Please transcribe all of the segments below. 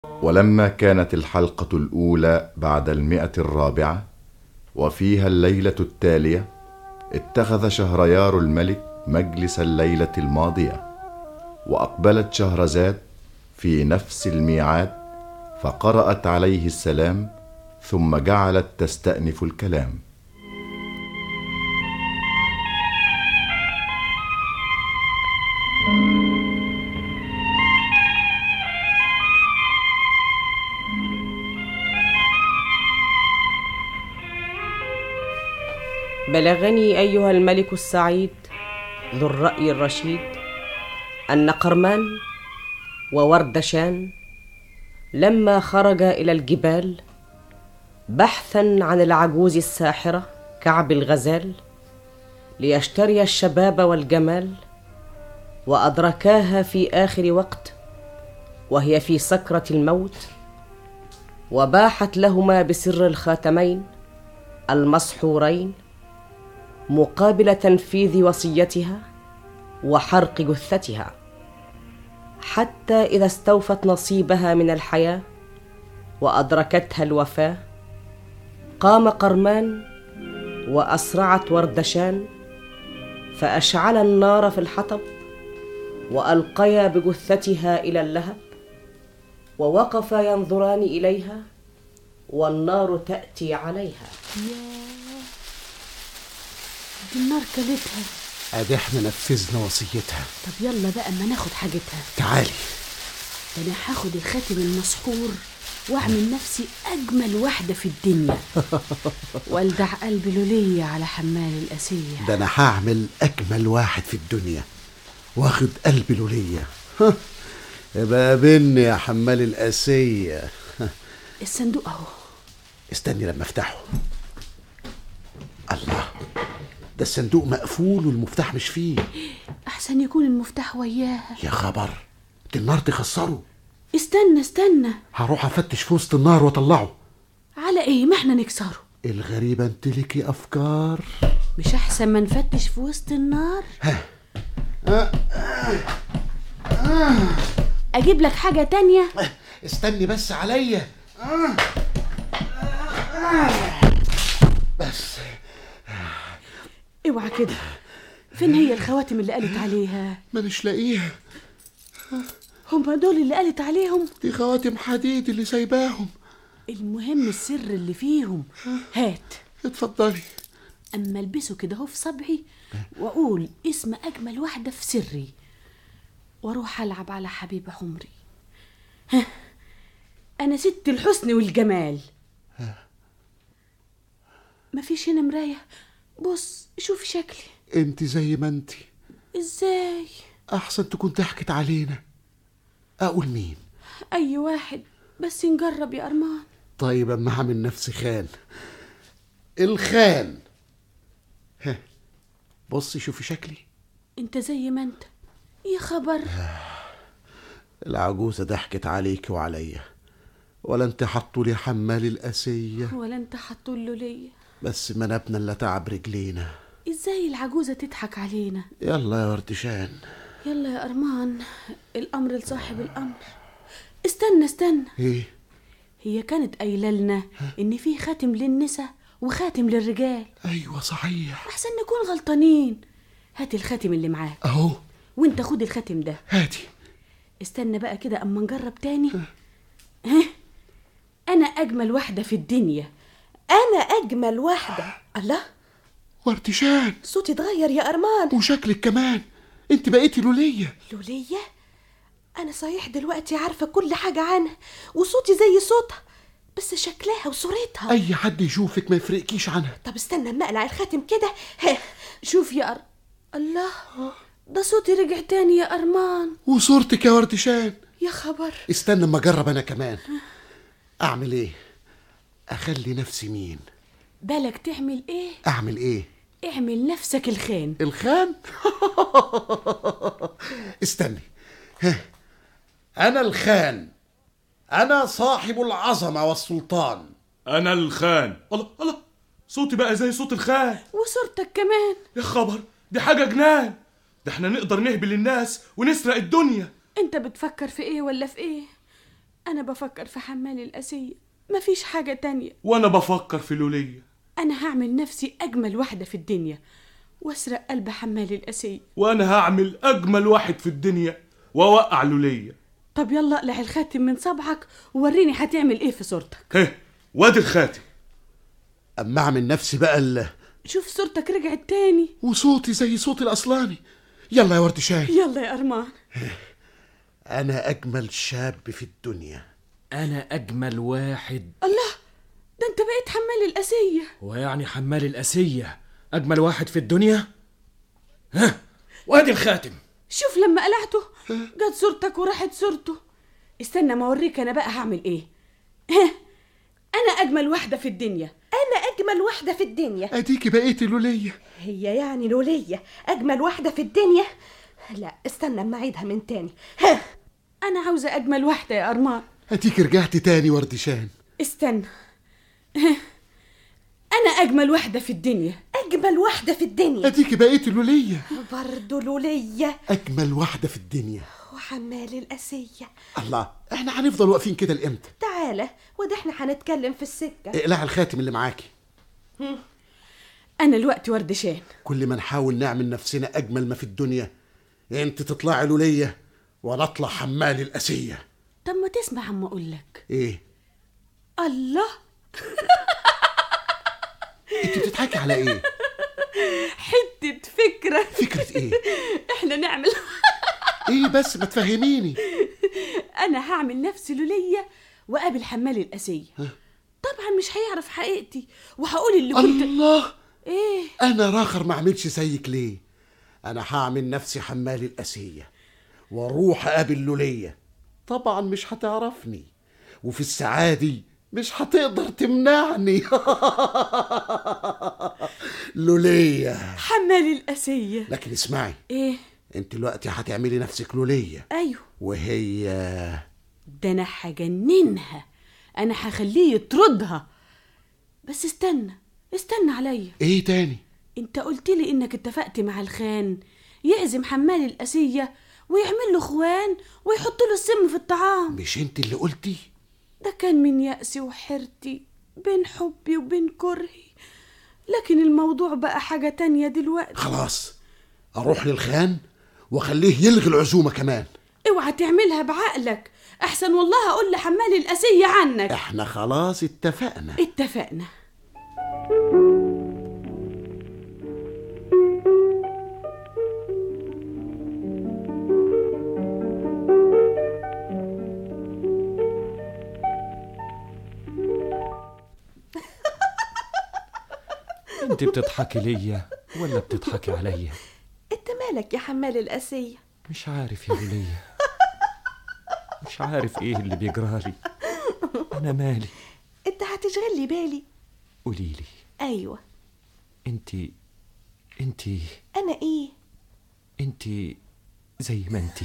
ولما كانت الحلقة الأولى بعد 100 وفيها الليلة التالية، اتخذ شهريار الملك مجلس الليلة الماضية، وأقبلت شهرزاد في نفس الميعاد، فقرأت عليه السلام، ثم جعلت تستأنف الكلام. بلغني أيها الملك السعيد ذو الرأي الرشيد أن قرمان ووردشان لما خرج إلى الجبال بحثا عن العجوز الساحرة كعب الغزال ليشتري الشباب والجمال، وأدركاها في آخر وقت وهي في سكرة الموت، وباحت لهما بسر الخاتمين المسحورين مقابل تنفيذ وصيتها وحرق جثتها، حتى إذا استوفت نصيبها من الحياة وأدركتها الوفاة، قام قرمان وأسرعت وردشان فأشعل النار في الحطب، وألقيا بجثتها إلى اللهب، ووقفا ينظران إليها والنار تأتي عليها. دي النار كلتها. ادي احنا نفذنا وصيتها. طب يلا بقى اما ناخد حاجتها. تعالي. ده انا هاخد الخاتم المسحور واعمل نفسي اجمل واحده في الدنيا والدع قلبي لولية على حمال الاسيه. ده انا هعمل اجمل واحد في الدنيا واخد قلبي لولية. يبقى قابلني يا حمال الاسيه. الصندوق اهو. استني لما افتحه. الله، ده الصندوق مقفول والمفتاح مش فيه. احسن يكون المفتاح وياها. يا خبر، دي النار تخسره. استنى هروح افتش في وسط النار واطلعه. على ايه؟ ما احنا نكسره. الغريبة انت ليكي افكار. مش احسن ما نفتش في وسط النار؟ اجيب لك حاجة تانية؟ استني بس عليا. بس اوعى كده. فين هي الخواتم اللي قالت عليها؟ ما مش لاقيها. هما دول اللي قالت عليهم؟ دي خواتم حديد اللي سايباهم. المهم السر اللي فيهم. هات. اتفضلي. اما البسه كده اهو في صبعي واقول اسم اجمل واحده في سري، واروح العب على حبيب عمري. انا ست الحسن والجمال. مفيش هنا مرايه؟ بص شوف شكلي. انت زي ما انت. ازاي؟ احسن تكون ضحكت علينا. اقول مين؟ اي واحد بس نجرب يا ارمان. طيب اما هعمل نفسي خان. الخان. بصي شوفي شكلي. انت زي ما انت. يا خبر. العجوزة ضحكت عليك وعليا، ولا انت حطوا لي حمال الاسيه، ولا انت حطوا له ليا. بس منابنا اللي تعب رجلينا. ازاي العجوزة تضحك علينا؟ يلا يا وردشان. يلا يا ارمان، الامر لصاحب الامر. استنى. ايه؟ هي كانت قايله لنا ان في خاتم للنساء وخاتم للرجال. ايوه صحيح. احسن نكون غلطانين. هات الخاتم اللي معاك اهو. وانت خد الخاتم ده. هاتي. استنى بقى كده اما نجرب تاني. انا اجمل واحده في الدنيا. انا اجمل واحده. الله، وردشان، صوتي اتغير يا ارمان. وشكلك كمان. انت بقيتي لولية. لولية؟ انا صحيح دلوقتي عارفه كل حاجه عنها وصوتي زي صوتها، بس شكلها وصورتها. اي حد يشوفك ما يفرقكيش عنها. طب استنى اما اقلع الخاتم كده. شوف يا الله، ده صوتي رجع تاني يا ارمان. وصورتك يا وردشان. يا خبر. استنى اما اجرب انا كمان. اعمل ايه؟ اخلي نفسي مين؟ بالك تعمل ايه؟ اعمل ايه؟ اعمل نفسك الخان. الخان؟ استني. انا الخان، انا صاحب العظمة والسلطان. انا الخان. الله، صوتي بقى زي صوت الخان. وصورتك كمان. يا خبر، دي حاجة جنان. ده احنا نقدر نهبل الناس ونسرق الدنيا. انت بتفكر في ايه ولا في ايه؟ أنا بفكر في حمال الأسية، مفيش حاجة تانية. وانا بفكر في لولية. أنا هعمل نفسي أجمل واحدة في الدنيا وأسرق قلب حمال الأسية. وانا هعمل اجمل واحد في الدنيا واوقع لولية. طب يلا اقلع الخاتم من صبعك ووريني هتعمل ايه في صورتك. هه، وادي الخاتم. اما اعمل نفسي بقى شوف صورتك رجعت تاني وصوتي زي صوتي الاصلاني. يلا يا ورد شاي. يلا يا أرمان. انا اجمل شاب في الدنيا. أنا أجمل واحد. الله، ده انت بقيت حمال الأسية. ويعني حمال الأسية أجمل واحد في الدنيا؟ ها، وادي الخاتم. شوف لما قلعته جت صورتك وراحت صورته. استنى ما اوريك انا بقى هعمل ايه. انا اجمل واحدة في الدنيا. أنا أجمل واحدة في الدنيا. اديكي بقيتي لولية. هي يعني لولية أجمل واحدة في الدنيا؟ لا استنى اما أعيدها من تاني. انا عاوزة اجمل واحدة يا أرمان. اديكي رجعتي تاني وردشان. استنى. انا اجمل واحدة في الدنيا. أجمل واحدة في الدنيا. اديكي بقيتي لولية. برضو لولية. اجمل واحدة في الدنيا. وحمال الأسية. الله، احنا هنفضل واقفين كده لامتى؟ تعالى وده احنا هنتكلم في السكة. اقلع الخاتم اللي معاكي. انا الوقت وردشان. كل ما نحاول نعمل نفسنا اجمل ما في الدنيا انت تطلعي لولية وانا اطلع حمال الأسية. طب ما تسمع عم اقولك. ايه؟ الله، انت بتضحكي على ايه؟ حتة فكرة. فكرة ايه؟ احنا نعمل ايه بس ما تفهميني. انا هعمل نفسي لولية وقابل حمال الأسية. طبعا مش هيعرف حقيقتي وهقول اللي كنت. الله، ايه؟ انا راخر ما اعملش زيك ليه؟ انا هعمل نفسي حمال الأسية واروح اقابل لولية. طبعا مش هتعرفني وفي السعادة مش هتقدر تمنعني. لولية حمال الأسية. لكن اسمعي، ايه؟ انت دلوقتي هتعملي نفسك لولية. ايوه. وهي ده انا هجننها، انا هخليه يطردها. بس استنى عليا. ايه تاني؟ انت قلت لي انك اتفقت مع الخان يعزم حمال الأسية ويعمل له خوان ويحط له السم في الطعام. مش انت اللي قلتي؟ ده كان من يأسي وحيرتي بين حبي وبين كرهي، لكن الموضوع بقى حاجة تانية دلوقتي. خلاص، اروح للخان واخليه يلغي العزومة كمان. اوعى تعملها بعقلك، احسن والله اقول لحمال الأسية عنك. احنا خلاص اتفقنا. اتفقنا. انت بتضحكي ليا ولا بتضحكي عليا؟ انت مالك يا حمال الأسية؟ مش عارف يا ليا، مش عارف ايه اللي بيجرالي. انا مالي؟ انت هتشغل لي بالي. قوليلي. ايوه. انت انا ايه؟ انت زي ما انت.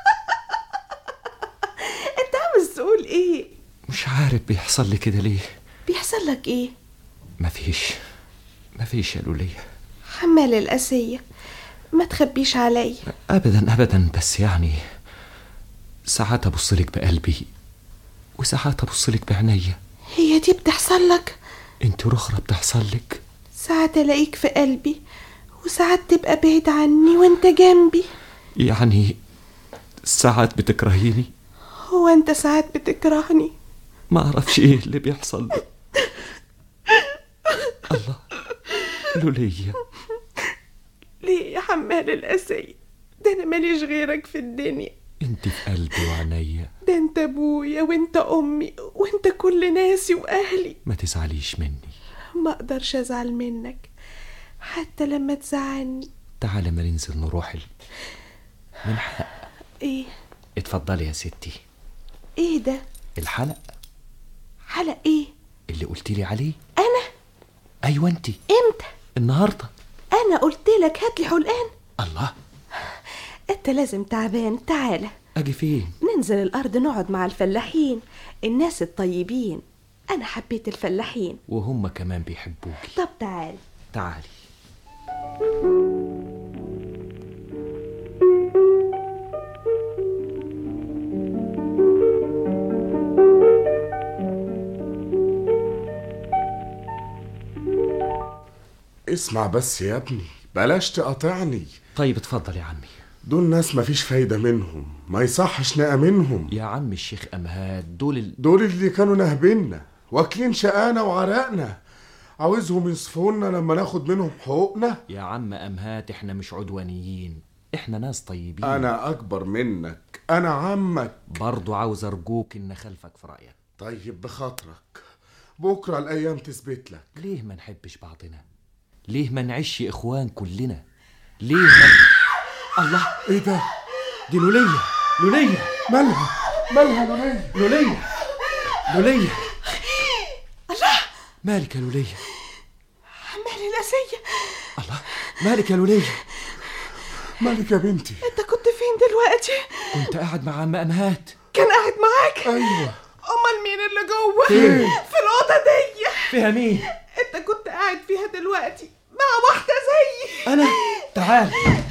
انت عاوز تقول ايه؟ مش عارف بيحصل لي كده ليه. بيحصل لك ايه؟ مفيش يا لولية. حمال الأسية، ما تخبيش علي. ابدا، بس يعني ساعات ابصلك بقلبي وساعات ابصلك بعينيا. هي دي بتحصل لك؟ انت رخرة بتحصل لك. ساعات الاقيك في قلبي وساعات تبقى بعيد عني وانت جنبي. يعني ساعات بتكرهيني. هو انت ساعات بتكرهني؟ ما اعرفش ايه اللي بيحصل ده. الله، لولية. ليه يا حمال الأسية؟ ده انا ماليش غيرك في الدنيا. انت في قلبي وعينيا. ده انت ابويا وانت امي وانت كل ناسي واهلي. ما تزعليش مني. ما اقدرش ازعل منك حتى لما تزعلني. تعالى ما ننزل نروح من حلق. ايه؟ اتفضلي يا ستي. ايه ده؟ الحلق. حلق ايه؟ اللي قلتيلي عليه. انا؟ ايوه انتي. امتى؟ النهارده. انا قلت لك هاتلي حلقان؟ الله، انت لازم تعبان. تعالى. اجي فين؟ ننزل الارض نقعد مع الفلاحين، الناس الطيبين. انا حبيت الفلاحين وهم كمان بيحبوكي. طب تعالي. تعالي. اسمع بس يا ابني، بلاش تقاطعني. طيب اتفضل يا عمي. دول ناس مفيش فايدة منهم، ما يصحش نأمنهم. يا عم الشيخ أمهات، دول اللي كانوا نهبنا واكلين شقانا وعرقنا، عاوزهم يصفونا لما ناخد منهم حقوقنا. يا عم أمهات، احنا مش عدوانيين، احنا ناس طيبين. انا اكبر منك، انا عمك. برضو عاوز ارجوك ان خلفك في رأيك. طيب بخاطرك، بكرة الايام تثبت لك. ليه ما نحبش بعضنا؟ ليه ما نعيش اخوان كلنا؟ ليه ما الله، ايه ده؟ دي لولية. لولية مالها لولية؟ لولية الله، مالك يا لولية؟ حمالي الأسية. الله، مالك يا لولية؟ مالك يا بنتي؟ انت كنت فين دلوقتي؟ كنت قاعد مع عم أمهات. كان قاعد معاك؟ ايوه. امال مين اللي جوه؟ فين؟ في الأوضة دي. فيها مين؟ انت كنت قاعد فيها دلوقتي مع واحدة زيي. أنا؟ تعال.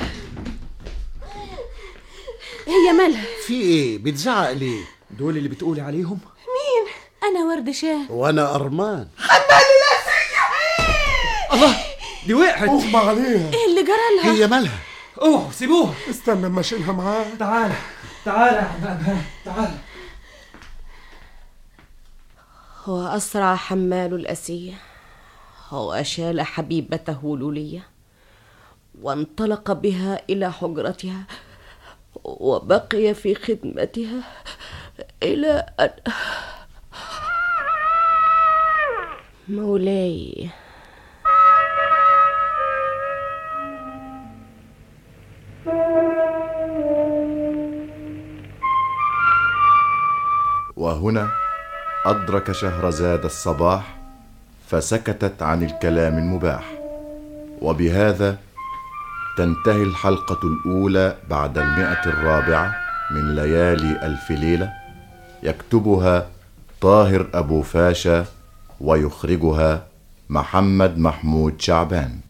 هي مالها؟ في ايه بتزعق ليه؟ دول اللي بتقولي عليهم؟ مين؟ انا ورد شاه. وانا ارمان. حمالي الأسية. الله، دي وقعت. اغمى عليها. ايه اللي جرالها؟ هي مالها؟ اوه سيبوها. استنى اما اشيلها معاه. تعال تعال يا عم أمهات، تعال. وأسرع حمال الأسية وأشال حبيبته لولية وانطلق بها إلى حجرتها وبقي في خدمتها إلى أن مولاي. وهنا أدرك شهرزاد الصباح فسكتت عن الكلام المباح. وبهذا تنتهي الحلقة الأولى بعد 104 من ليالي ألف ليلة، يكتبها طاهر أبو فاشا ويخرجها محمد محمود شعبان.